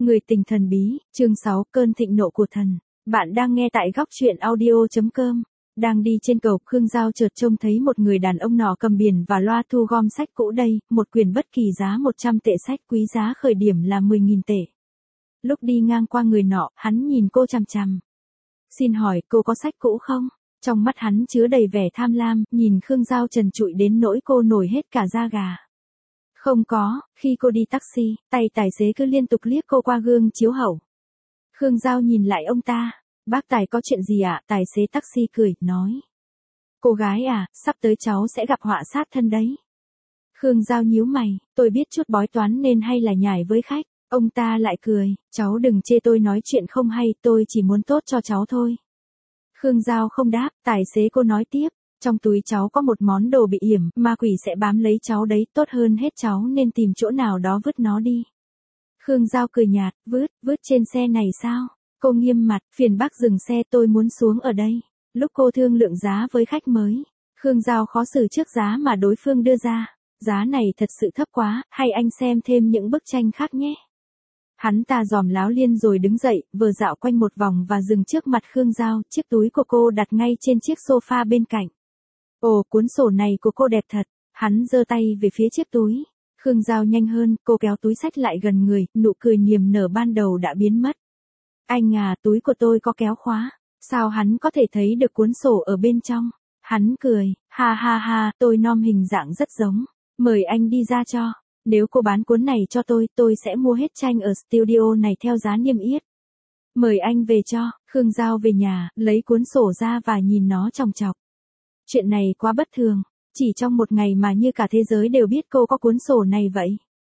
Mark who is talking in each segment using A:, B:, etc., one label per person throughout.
A: Người tình thần bí, chương 6, cơn thịnh nộ của thần. Bạn đang nghe tại góc truyện audio.com. Đang đi trên cầu, Khương Giao chợt trông thấy một người đàn ông nọ cầm biển và loa thu gom sách cũ đây, một quyển bất kỳ giá 100 tệ, sách quý giá khởi điểm là 10.000 tệ. Lúc đi ngang qua người nọ, hắn nhìn cô chằm chằm. Xin hỏi, cô có sách cũ không? Trong mắt hắn chứa đầy vẻ tham lam, nhìn Khương Giao trần trụi đến nỗi cô nổi hết cả da gà. Không có, khi cô đi taxi, tay tài xế cứ liên tục liếc cô qua gương chiếu hậu. Khương Giao nhìn lại ông ta. Bác tài có chuyện gì ạ? Tài xế taxi cười, nói. Cô gái à, sắp tới cháu sẽ gặp họa sát thân đấy. Khương Giao nhíu mày, tôi biết chút bói toán nên hay là nhải với khách. Ông ta lại cười, cháu đừng chê tôi nói chuyện không hay, tôi chỉ muốn tốt cho cháu thôi. Khương Giao không đáp, tài xế cô nói tiếp. Trong túi cháu có một món đồ bị yểm, ma quỷ sẽ bám lấy cháu đấy, tốt hơn hết cháu nên tìm chỗ nào đó vứt nó đi. Khương Giao cười nhạt, vứt trên xe này sao? Cô nghiêm mặt, phiền bác dừng xe, tôi muốn xuống ở đây. Lúc cô thương lượng giá với khách mới, Khương Giao khó xử trước giá mà đối phương đưa ra. Giá này thật sự thấp quá, hay anh xem thêm những bức tranh khác nhé. Hắn ta giòm láo liên rồi đứng dậy, vừa dạo quanh một vòng và dừng trước mặt Khương Giao, chiếc túi của cô đặt ngay trên chiếc sofa bên cạnh. Ồ, cuốn sổ này của cô đẹp thật. Hắn giơ tay về phía chiếc túi. Khương Giao nhanh hơn, cô kéo túi xách lại gần người, nụ cười niềm nở ban đầu đã biến mất. Anh à, túi của tôi có kéo khóa. Sao hắn có thể thấy được cuốn sổ ở bên trong? Hắn cười, ha ha ha, tôi nom hình dạng rất giống. Mời anh đi ra cho. Nếu cô bán cuốn này cho tôi sẽ mua hết tranh ở studio này theo giá niêm yết. Mời anh về cho. Khương Giao về nhà, lấy cuốn sổ ra và nhìn nó chòng chọc. Chuyện này quá bất thường, chỉ trong một ngày mà như cả thế giới đều biết cô có cuốn sổ này vậy.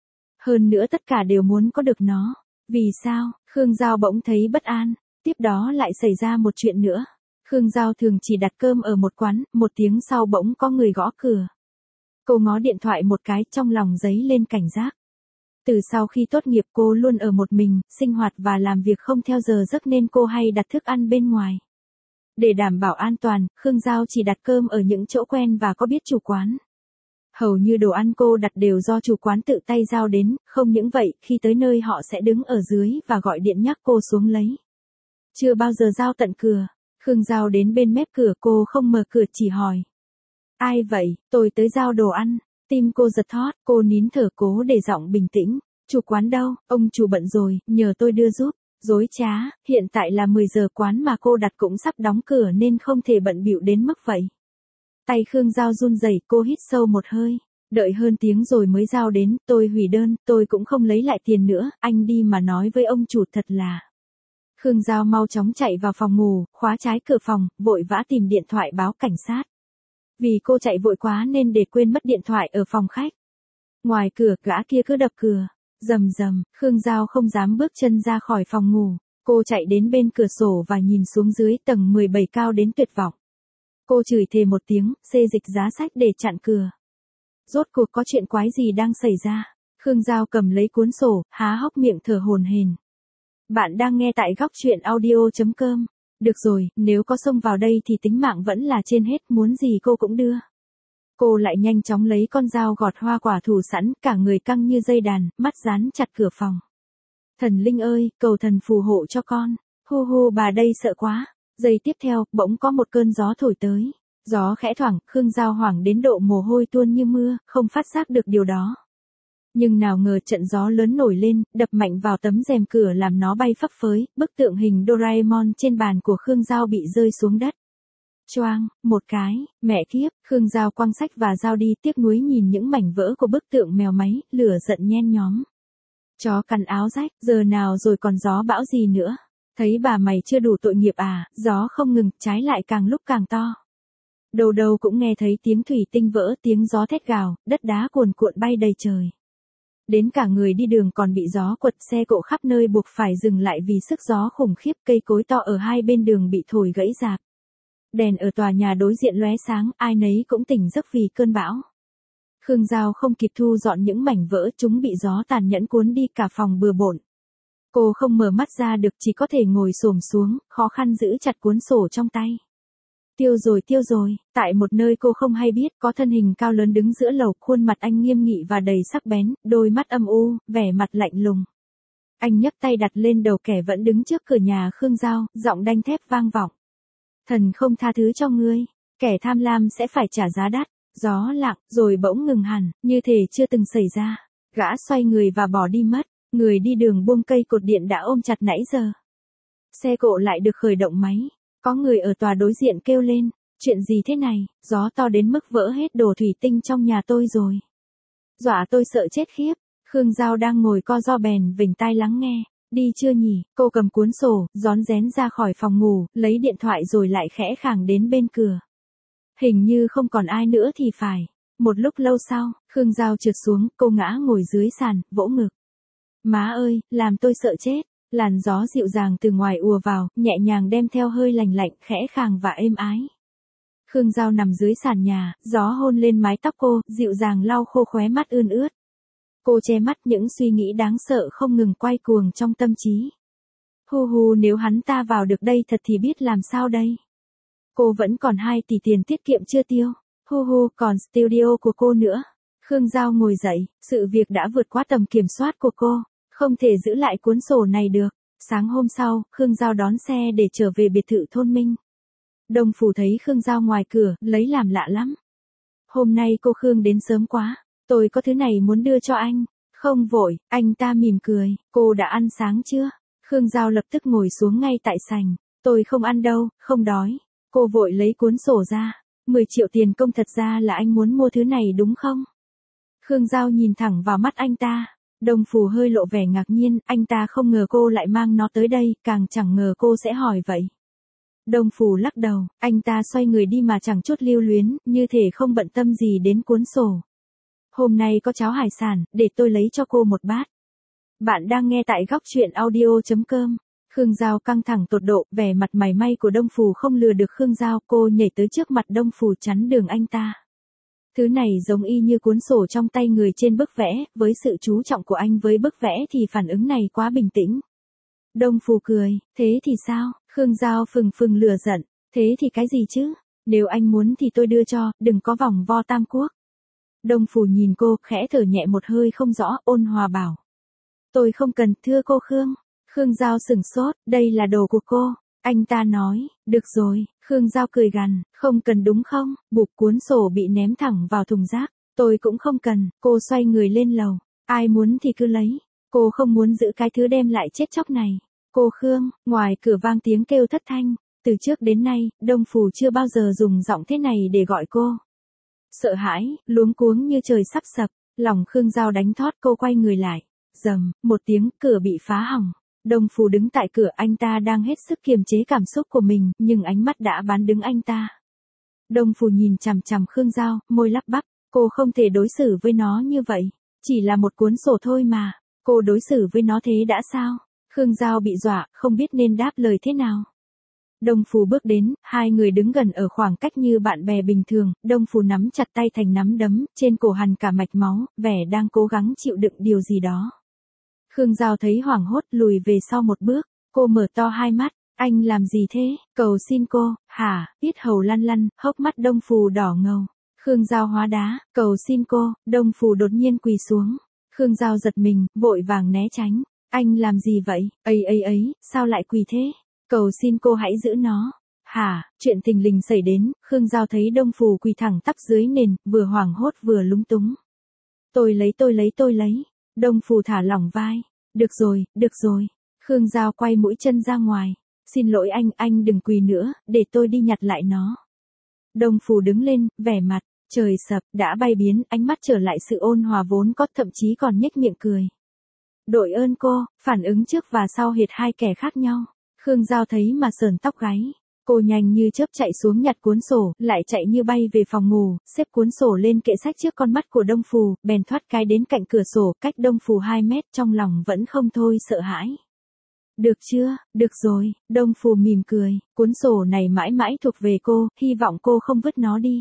A: Hơn nữa tất cả đều muốn có được nó. Vì sao? Khương Giao bỗng thấy bất an. Tiếp đó lại xảy ra một chuyện nữa. Khương Giao thường chỉ đặt cơm ở một quán, một tiếng sau bỗng có người gõ cửa. Cô ngó điện thoại một cái, trong lòng dấy lên cảnh giác. Từ sau khi tốt nghiệp cô luôn ở một mình, sinh hoạt và làm việc không theo giờ giấc nên cô hay đặt thức ăn bên ngoài. Để đảm bảo an toàn, Khương Giao chỉ đặt cơm ở những chỗ quen và có biết chủ quán. Hầu như đồ ăn cô đặt đều do chủ quán tự tay giao đến, không những vậy, khi tới nơi họ sẽ đứng ở dưới và gọi điện nhắc cô xuống lấy. Chưa bao giờ giao tận cửa. Khương Giao đến bên mép cửa, cô không mở cửa, chỉ hỏi. Ai vậy? Tôi tới giao đồ ăn. Tim cô giật thót, cô nín thở cố để giọng bình tĩnh. Chủ quán đâu? Ông chủ bận rồi, nhờ tôi đưa giúp. Dối trá, hiện tại là 10 giờ, quán mà cô đặt cũng sắp đóng cửa nên không thể bận bịu đến mức vậy. Tay Khương Giao run rẩy, cô hít sâu một hơi. Đợi hơn tiếng rồi mới giao đến, tôi hủy đơn, tôi cũng không lấy lại tiền nữa, anh đi mà nói với ông chủ thật là. Khương Giao mau chóng chạy vào phòng ngủ, khóa trái cửa phòng, vội vã tìm điện thoại báo cảnh sát. Vì cô chạy vội quá nên để quên mất điện thoại ở phòng khách. Ngoài cửa, gã kia cứ đập cửa. Rầm rầm, Khương Giao không dám bước chân ra khỏi phòng ngủ. Cô chạy đến bên cửa sổ và nhìn xuống dưới tầng 17 cao đến tuyệt vọng. Cô chửi thề một tiếng, xê dịch giá sách để chặn cửa. Rốt cuộc có chuyện quái gì đang xảy ra? Khương Giao cầm lấy cuốn sổ, há hốc miệng thở hổn hển. Bạn đang nghe tại góc truyện audio.com. Được rồi, nếu có xông vào đây thì tính mạng vẫn là trên hết, muốn gì cô cũng đưa. Cô lại nhanh chóng lấy con dao gọt hoa quả thủ sẵn, cả người căng như dây đàn, mắt dán chặt cửa phòng. Thần linh ơi, cầu thần phù hộ cho con. Hu hu, bà đây sợ quá. Giây tiếp theo, bỗng có một cơn gió thổi tới. Gió khẽ thoảng, Khương Giao hoảng đến độ mồ hôi tuôn như mưa, không phát giác được điều đó. Nhưng nào ngờ trận gió lớn nổi lên, đập mạnh vào tấm rèm cửa làm nó bay phấp phới, bức tượng hình Doraemon trên bàn của Khương Giao bị rơi xuống đất. Choang, một cái, mẹ kiếp, Khương Giao quăng sách và dao đi, tiếc nuối nhìn những mảnh vỡ của bức tượng mèo máy, lửa giận nhen nhóm. Chó cắn áo rách, giờ nào rồi còn gió bão gì nữa? Thấy bà mày chưa đủ tội nghiệp à? Gió không ngừng, trái lại càng lúc càng to. Đầu đầu cũng nghe thấy tiếng thủy tinh vỡ, tiếng gió thét gào, đất đá cuồn cuộn bay đầy trời. Đến cả người đi đường còn bị gió quật, xe cộ khắp nơi buộc phải dừng lại vì sức gió khủng khiếp, cây cối to ở hai bên đường bị thổi gãy rạp. Đèn ở tòa nhà đối diện lóe sáng, ai nấy cũng tỉnh giấc vì cơn bão. Khương Giao không kịp thu dọn những mảnh vỡ, chúng bị gió tàn nhẫn cuốn đi cả phòng bừa bộn. Cô không mở mắt ra được, chỉ có thể ngồi xổm xuống, khó khăn giữ chặt cuốn sổ trong tay. Tiêu rồi, tại một nơi cô không hay biết, có thân hình cao lớn đứng giữa lầu, khuôn mặt anh nghiêm nghị và đầy sắc bén, đôi mắt âm u, vẻ mặt lạnh lùng. Anh nhấc tay đặt lên đầu kẻ vẫn đứng trước cửa nhà Khương Giao, giọng đanh thép vang vọng. Thần không tha thứ cho ngươi, kẻ tham lam sẽ phải trả giá đắt. Gió lặng, rồi bỗng ngừng hẳn, như thể chưa từng xảy ra. Gã xoay người và bỏ đi mất, người đi đường buông cây cột điện đã ôm chặt nãy giờ. Xe cộ lại được khởi động máy, có người ở tòa đối diện kêu lên, chuyện gì thế này, gió to đến mức vỡ hết đồ thủy tinh trong nhà tôi rồi. Dọa tôi sợ chết khiếp. Khương Giao đang ngồi co ro bèn vểnh tai lắng nghe. Đi chưa nhỉ, cô cầm cuốn sổ, rón rén ra khỏi phòng ngủ, lấy điện thoại rồi lại khẽ khàng đến bên cửa. Hình như không còn ai nữa thì phải. Một lúc lâu sau, Khương Giao trượt xuống, cô ngã ngồi dưới sàn, vỗ ngực. Má ơi, làm tôi sợ chết. Làn gió dịu dàng từ ngoài ùa vào, nhẹ nhàng đem theo hơi lành lạnh, khẽ khàng và êm ái. Khương Giao nằm dưới sàn nhà, gió hôn lên mái tóc cô, dịu dàng lau khô khóe mắt ươn ướt. Cô che mắt, những suy nghĩ đáng sợ không ngừng quay cuồng trong tâm trí. Hu nếu hắn ta vào được đây thật thì biết làm sao đây. Cô vẫn còn 2 tỷ tiền tiết kiệm chưa tiêu. Hu còn studio của cô nữa. Khương Giao ngồi dậy, sự việc đã vượt quá tầm kiểm soát của cô. Không thể giữ lại cuốn sổ này được. Sáng hôm sau, Khương Giao đón xe để trở về biệt thự thôn Minh. Đông Phủ thấy Khương Giao ngoài cửa, lấy làm lạ lắm. Hôm nay cô Khương đến sớm quá. Tôi có thứ này muốn đưa cho anh. Không vội, anh ta mỉm cười. Cô đã ăn sáng chưa? Khương Giao lập tức ngồi xuống ngay tại sành. Tôi không ăn đâu, không đói. Cô vội lấy cuốn sổ ra. 10 triệu tiền công, thật ra là anh muốn mua thứ này đúng không? Khương Giao nhìn thẳng vào mắt anh ta. Đông Phủ hơi lộ vẻ ngạc nhiên, anh ta không ngờ cô lại mang nó tới đây, càng chẳng ngờ cô sẽ hỏi vậy. Đông Phủ lắc đầu, anh ta xoay người đi mà chẳng chút lưu luyến, như thể không bận tâm gì đến cuốn sổ. Hôm nay có cháo hải sản, để tôi lấy cho cô một bát. Bạn đang nghe tại góc truyện audio.com. Khương Giao căng thẳng tột độ, vẻ mặt mày may của Đông Phủ không lừa được Khương Giao, cô nhảy tới trước mặt Đông Phủ chắn đường anh ta. Thứ này giống y như cuốn sổ trong tay người trên bức vẽ, với sự chú trọng của anh với bức vẽ thì phản ứng này quá bình tĩnh. Đông Phủ cười, thế thì sao? Khương Giao phừng lửa giận, thế thì cái gì chứ? Nếu anh muốn thì tôi đưa cho, đừng có vòng vo tam quốc. Đông Phủ nhìn cô, khẽ thở nhẹ một hơi không rõ, ôn hòa bảo. Tôi không cần, thưa cô Khương. Khương Giao sửng sốt, đây là đồ của cô. Anh ta nói, được rồi. Khương Giao cười gằn, không cần đúng không? Bụp, cuốn sổ bị ném thẳng vào thùng rác. Tôi cũng không cần. Cô xoay người lên lầu. Ai muốn thì cứ lấy. Cô không muốn giữ cái thứ đem lại chết chóc này. Cô Khương, ngoài cửa vang tiếng kêu thất thanh. Từ trước đến nay, Đông Phủ chưa bao giờ dùng giọng thế này để gọi cô. Sợ hãi, luống cuống như trời sắp sập, lòng Khương Giao đánh thót, cô quay người lại. Rầm, một tiếng, cửa bị phá hỏng. Đông Phủ đứng tại cửa, anh ta đang hết sức kiềm chế cảm xúc của mình, nhưng ánh mắt đã bán đứng anh ta. Đông Phủ nhìn chằm chằm Khương Giao, môi lắp bắp, cô không thể đối xử với nó như vậy. Chỉ là một cuốn sổ thôi mà, cô đối xử với nó thế đã sao? Khương Giao bị dọa, không biết nên đáp lời thế nào. Đông Phủ bước đến, hai người đứng gần ở khoảng cách như bạn bè bình thường, Đông Phủ nắm chặt tay thành nắm đấm, trên cổ hằn cả mạch máu, vẻ đang cố gắng chịu đựng điều gì đó. Khương Giao thấy hoảng hốt, lùi về sau một bước, cô mở to hai mắt, anh làm gì thế, cầu xin cô, hả, yết hầu lăn lăn, hốc mắt Đông Phủ đỏ ngầu. Khương Giao hóa đá, cầu xin cô, Đông Phủ đột nhiên quỳ xuống. Khương Giao giật mình, vội vàng né tránh, anh làm gì vậy, ấy, sao lại quỳ thế? Cầu xin cô hãy giữ nó. Hả, chuyện thình lình xảy đến, Khương Giao thấy Đông Phủ quỳ thẳng tắp dưới nền, vừa hoảng hốt vừa lúng túng. Tôi lấy. Đông Phủ thả lỏng vai. Được rồi. Khương Giao quay mũi chân ra ngoài. Xin lỗi anh đừng quỳ nữa, để tôi đi nhặt lại nó. Đông Phủ đứng lên, vẻ mặt, trời sập, đã bay biến, ánh mắt trở lại sự ôn hòa vốn có, thậm chí còn nhếch miệng cười. Đội ơn cô, phản ứng trước và sau hệt hai kẻ khác nhau. Khương Giao thấy mà sờn tóc gáy. Cô nhanh như chớp chạy xuống nhặt cuốn sổ, lại chạy như bay về phòng ngủ, xếp cuốn sổ lên kệ sách trước con mắt của Đông Phủ, bèn thoát cái đến cạnh cửa sổ, cách Đông Phủ 2 mét, trong lòng vẫn không thôi sợ hãi. Được chưa, được rồi, Đông Phủ mỉm cười, cuốn sổ này mãi mãi thuộc về cô, hy vọng cô không vứt nó đi.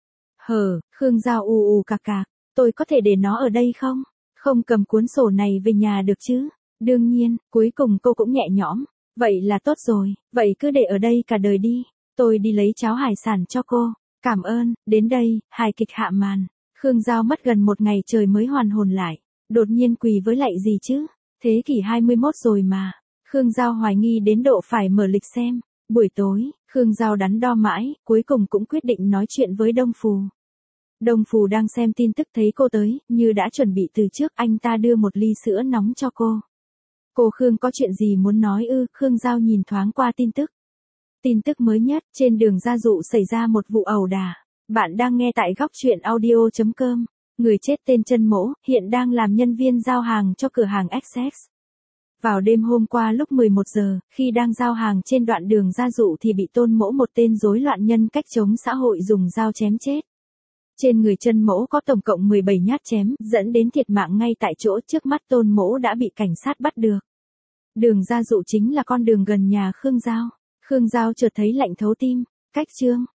A: Khương Giao ù cạc, tôi có thể để nó ở đây không? Không cầm cuốn sổ này về nhà được chứ? Đương nhiên, cuối cùng cô cũng nhẹ nhõm. Vậy là tốt rồi, vậy cứ để ở đây cả đời đi. Tôi đi lấy cháo hải sản cho cô. Cảm ơn, đến đây, hài kịch hạ màn. Khương Giao mất gần 1 ngày trời mới hoàn hồn lại. Đột nhiên quỳ với lại gì chứ? Thế kỷ 21 rồi mà. Khương Giao hoài nghi đến độ phải mở lịch xem. Buổi tối, Khương Giao đắn đo mãi, cuối cùng cũng quyết định nói chuyện với Đông Phù. Đông Phù đang xem tin tức thấy cô tới, như đã chuẩn bị từ trước, anh ta đưa một ly sữa nóng cho cô. Cô Khương có chuyện gì muốn nói ư? Khương Giao nhìn thoáng qua tin tức. Tin tức mới nhất, trên đường Gia Dụ xảy ra một vụ ẩu đả. Bạn đang nghe tại góc chuyện audio.com. Người chết tên Trân Mỗ, hiện đang làm nhân viên giao hàng cho cửa hàng XX. Vào đêm hôm qua lúc 11 giờ, khi đang giao hàng trên đoạn đường Gia Dụ thì bị Tôn Mỗ, một tên rối loạn nhân cách chống xã hội, dùng dao chém chết. Trên người Trân Mỗ có tổng cộng 17 nhát chém, dẫn đến thiệt mạng ngay tại chỗ. Trước mắt Tôn Mỗ đã bị cảnh sát bắt được. Đường Gia Dụ chính là con đường gần nhà Khương Giao. Khương Giao chợt thấy lạnh thấu tim. Cách chương